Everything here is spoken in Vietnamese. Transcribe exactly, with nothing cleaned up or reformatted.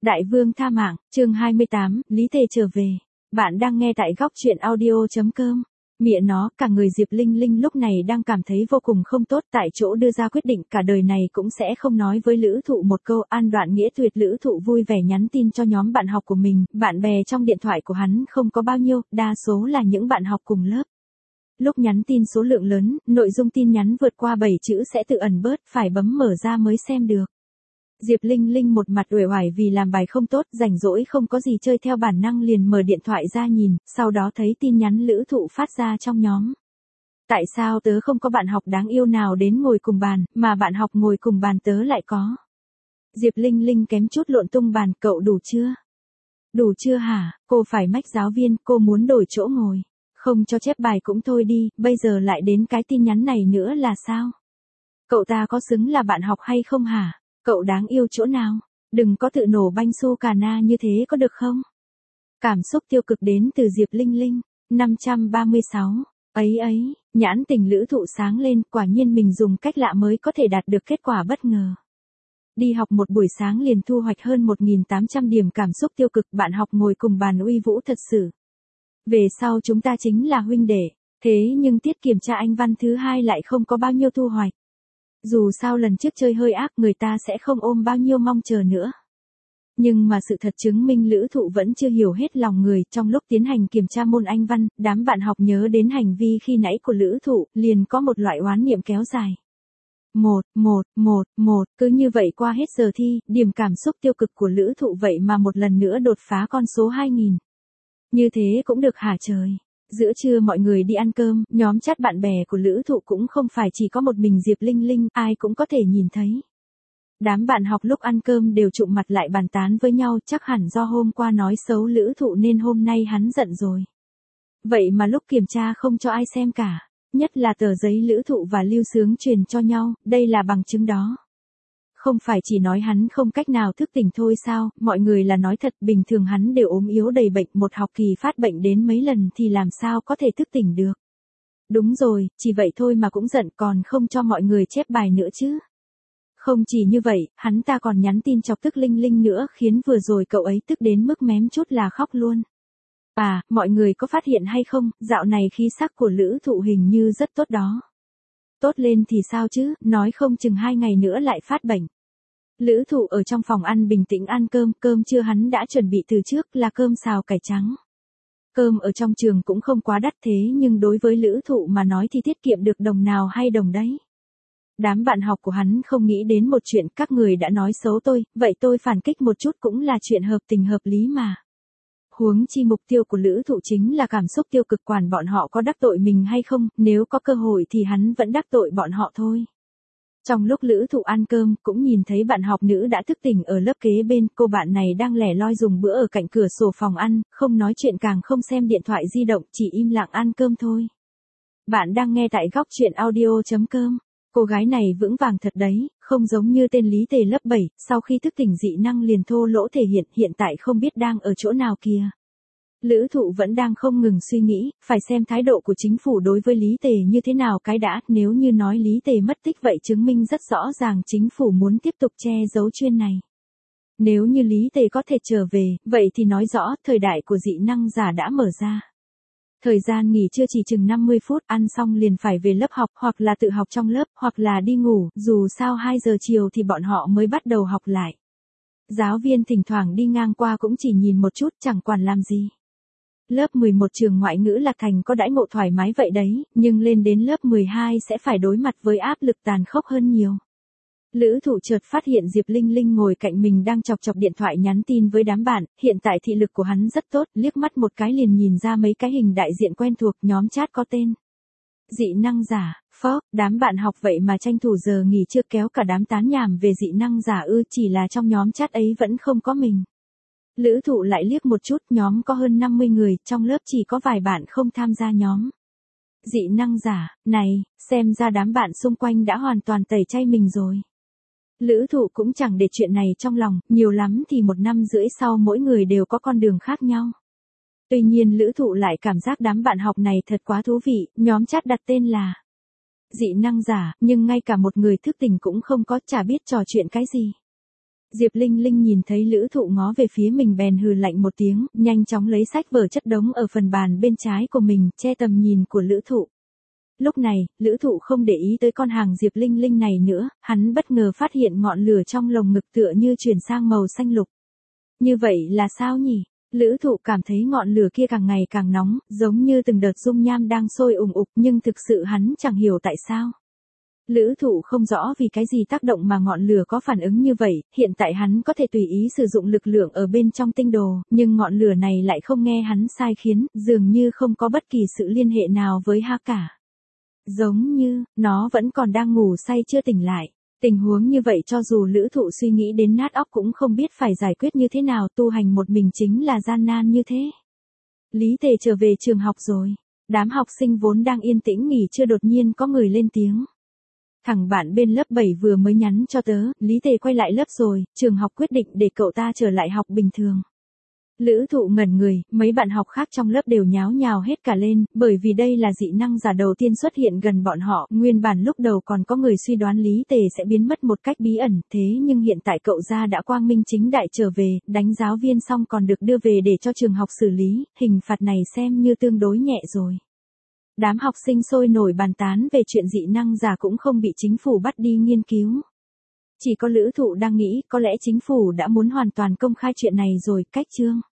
Đại vương tha mạng, chương hai mươi tám, Lý Tề trở về. Bạn đang nghe tại góc truyện audio chấm com. Mẹ nó, cả người Diệp Linh Linh lúc này đang cảm thấy vô cùng không tốt, tại chỗ đưa ra quyết định cả đời này cũng sẽ không nói với Lữ Thụ một câu. An đoạn nghĩa tuyệt. Lữ Thụ vui vẻ nhắn tin cho nhóm bạn học của mình, bạn bè trong điện thoại của hắn không có bao nhiêu, đa số là những bạn học cùng lớp. Lúc nhắn tin số lượng lớn, nội dung tin nhắn vượt qua bảy chữ sẽ tự ẩn bớt, phải bấm mở ra mới xem được. Diệp Linh Linh một mặt uể oải vì làm bài không tốt, rảnh rỗi không có gì chơi, theo bản năng liền mở điện thoại ra nhìn, sau đó thấy tin nhắn Lữ Thụ phát ra trong nhóm. Tại sao tớ không có bạn học đáng yêu nào đến ngồi cùng bàn, mà bạn học ngồi cùng bàn tớ lại có? Diệp Linh Linh kém chút lộn tung bàn, cậu đủ chưa? Đủ chưa hả? Cô phải mách giáo viên, cô muốn đổi chỗ ngồi. Không cho chép bài cũng thôi đi, bây giờ lại đến cái tin nhắn này nữa là sao? Cậu ta có xứng là bạn học hay không hả? Cậu đáng yêu chỗ nào? Đừng có tự nổ banh su cà na như thế có được không? Cảm xúc tiêu cực đến từ Diệp Linh Linh. năm trăm ba mươi sáu. Ấy ấy, nhãn tình Lữ Thụ sáng lên, quả nhiên mình dùng cách lạ mới có thể đạt được kết quả bất ngờ. Đi học một buổi sáng liền thu hoạch hơn một nghìn tám trăm điểm cảm xúc tiêu cực, bạn học ngồi cùng bàn uy vũ thật sự. Về sau chúng ta chính là huynh đệ, thế nhưng tiết kiểm tra Anh văn thứ hai lại không có bao nhiêu thu hoạch. Dù sao lần trước chơi hơi ác, người ta sẽ không ôm bao nhiêu mong chờ nữa. Nhưng mà sự thật chứng minh Lữ Thụ vẫn chưa hiểu hết lòng người. Trong lúc tiến hành kiểm tra môn Anh văn, đám bạn học nhớ đến hành vi khi nãy của Lữ Thụ, liền có một loại oán niệm kéo dài. Một, một, một, một, cứ như vậy qua hết giờ thi, điểm cảm xúc tiêu cực của Lữ Thụ vậy mà một lần nữa đột phá con số hai nghìn. Như thế cũng được hả trời? Giữa trưa mọi người đi ăn cơm, nhóm chat bạn bè của Lữ Thụ cũng không phải chỉ có một mình Diệp Linh Linh, ai cũng có thể nhìn thấy. Đám bạn học lúc ăn cơm đều trụm mặt lại bàn tán với nhau, chắc hẳn do hôm qua nói xấu Lữ Thụ nên hôm nay hắn giận rồi. Vậy mà lúc kiểm tra không cho ai xem cả, nhất là tờ giấy Lữ Thụ và Lưu Sướng truyền cho nhau, đây là bằng chứng đó. Không phải chỉ nói hắn không cách nào thức tỉnh thôi sao, mọi người là nói thật, bình thường hắn đều ốm yếu đầy bệnh, một học kỳ phát bệnh đến mấy lần thì làm sao có thể thức tỉnh được. Đúng rồi, chỉ vậy thôi mà cũng giận, còn không cho mọi người chép bài nữa chứ. Không chỉ như vậy, hắn ta còn nhắn tin chọc tức Linh Linh nữa, khiến vừa rồi cậu ấy tức đến mức mém chút là khóc luôn. À, mọi người có phát hiện hay không, dạo này khí sắc của Lữ Thụ hình như rất tốt đó. Tốt lên thì sao chứ, nói không chừng hai ngày nữa lại phát bệnh. Lữ Thụ ở trong phòng ăn bình tĩnh ăn cơm, cơm trưa hắn đã chuẩn bị từ trước là cơm xào cải trắng. Cơm ở trong trường cũng không quá đắt, thế nhưng đối với Lữ Thụ mà nói thì tiết kiệm được đồng nào hay đồng đấy. Đám bạn học của hắn không nghĩ đến một chuyện, các người đã nói xấu tôi, vậy tôi phản kích một chút cũng là chuyện hợp tình hợp lý mà. Huống chi mục tiêu của Lữ Thụ chính là cảm xúc tiêu cực, quản bọn họ có đắc tội mình hay không, nếu có cơ hội thì hắn vẫn đắc tội bọn họ thôi. Trong lúc Lữ Thụ ăn cơm, cũng nhìn thấy bạn học nữ đã thức tỉnh ở lớp kế bên, cô bạn này đang lẻ loi dùng bữa ở cạnh cửa sổ phòng ăn, không nói chuyện càng không xem điện thoại di động, chỉ im lặng ăn cơm thôi. Bạn đang nghe tại góc truyện audio chấm com. Cô gái này vững vàng thật đấy, không giống như tên Lý Tề lớp bảy, sau khi thức tỉnh dị năng liền thô lỗ thể hiện, hiện tại không biết đang ở chỗ nào kìa. Lữ Thụ vẫn đang không ngừng suy nghĩ, phải xem thái độ của chính phủ đối với Lý Tề như thế nào cái đã, nếu như nói Lý Tề mất tích vậy chứng minh rất rõ ràng chính phủ muốn tiếp tục che giấu chuyện này. Nếu như Lý Tề có thể trở về, vậy thì nói rõ thời đại của dị năng giả đã mở ra. Thời gian nghỉ trưa chỉ chừng năm mươi phút, ăn xong liền phải về lớp học, hoặc là tự học trong lớp, hoặc là đi ngủ, dù sao hai giờ chiều thì bọn họ mới bắt đầu học lại. Giáo viên thỉnh thoảng đi ngang qua cũng chỉ nhìn một chút, chẳng quản làm gì. Lớp mười một trường ngoại ngữ Lạc Thành có đãi ngộ thoải mái vậy đấy, nhưng lên đến lớp mười hai sẽ phải đối mặt với áp lực tàn khốc hơn nhiều. Lữ Thụ chợt phát hiện Diệp Linh Linh ngồi cạnh mình đang chọc chọc điện thoại nhắn tin với đám bạn, hiện tại thị lực của hắn rất tốt, liếc mắt một cái liền nhìn ra mấy cái hình đại diện quen thuộc, nhóm chat có tên. Dị năng giả, phó, đám bạn học vậy mà tranh thủ giờ nghỉ trưa kéo cả đám tán nhảm về dị năng giả ư, chỉ là trong nhóm chat ấy vẫn không có mình. Lữ Thụ lại liếc một chút, nhóm có hơn năm mươi người, trong lớp chỉ có vài bạn không tham gia nhóm. Dị năng giả, này, xem ra đám bạn xung quanh đã hoàn toàn tẩy chay mình rồi. Lữ Thụ cũng chẳng để chuyện này trong lòng, nhiều lắm thì một năm rưỡi sau mỗi người đều có con đường khác nhau. Tuy nhiên Lữ Thụ lại cảm giác đám bạn học này thật quá thú vị, nhóm chat đặt tên là dị năng giả, nhưng ngay cả một người thức tỉnh cũng không có, chả biết trò chuyện cái gì. Diệp Linh Linh nhìn thấy Lữ Thụ ngó về phía mình bèn hừ lạnh một tiếng, nhanh chóng lấy sách vở chất đống ở phần bàn bên trái của mình, che tầm nhìn của Lữ Thụ. Lúc này, Lữ Thụ không để ý tới con hàng Diệp Linh Linh này nữa, hắn bất ngờ phát hiện ngọn lửa trong lồng ngực tựa như chuyển sang màu xanh lục. Như vậy là sao nhỉ? Lữ Thụ cảm thấy ngọn lửa kia càng ngày càng nóng, giống như từng đợt dung nham đang sôi ùng ục, nhưng thực sự hắn chẳng hiểu tại sao. Lữ Thụ không rõ vì cái gì tác động mà ngọn lửa có phản ứng như vậy, hiện tại hắn có thể tùy ý sử dụng lực lượng ở bên trong tinh đồ, nhưng ngọn lửa này lại không nghe hắn sai khiến, dường như không có bất kỳ sự liên hệ nào với Ha cả. Giống như, nó vẫn còn đang ngủ say chưa tỉnh lại. Tình huống như vậy cho dù Lữ Thụ suy nghĩ đến nát óc cũng không biết phải giải quyết như thế nào, tu hành một mình chính là gian nan như thế. Lý Tề trở về trường học rồi. Đám học sinh vốn đang yên tĩnh nghỉ trưa đột nhiên có người lên tiếng. Thằng bạn bên lớp bảy vừa mới nhắn cho tớ, Lý Tề quay lại lớp rồi, trường học quyết định để cậu ta trở lại học bình thường. Lữ Thụ ngẩn người, mấy bạn học khác trong lớp đều nháo nhào hết cả lên, bởi vì đây là dị năng giả đầu tiên xuất hiện gần bọn họ, nguyên bản lúc đầu còn có người suy đoán Lý Tề sẽ biến mất một cách bí ẩn, thế nhưng hiện tại cậu ra đã quang minh chính đại trở về, đánh giáo viên xong còn được đưa về để cho trường học xử lý, hình phạt này xem như tương đối nhẹ rồi. Đám học sinh sôi nổi bàn tán về chuyện dị năng giả cũng không bị chính phủ bắt đi nghiên cứu. Chỉ có Lữ Thụ đang nghĩ có lẽ chính phủ đã muốn hoàn toàn công khai chuyện này rồi, cách chương.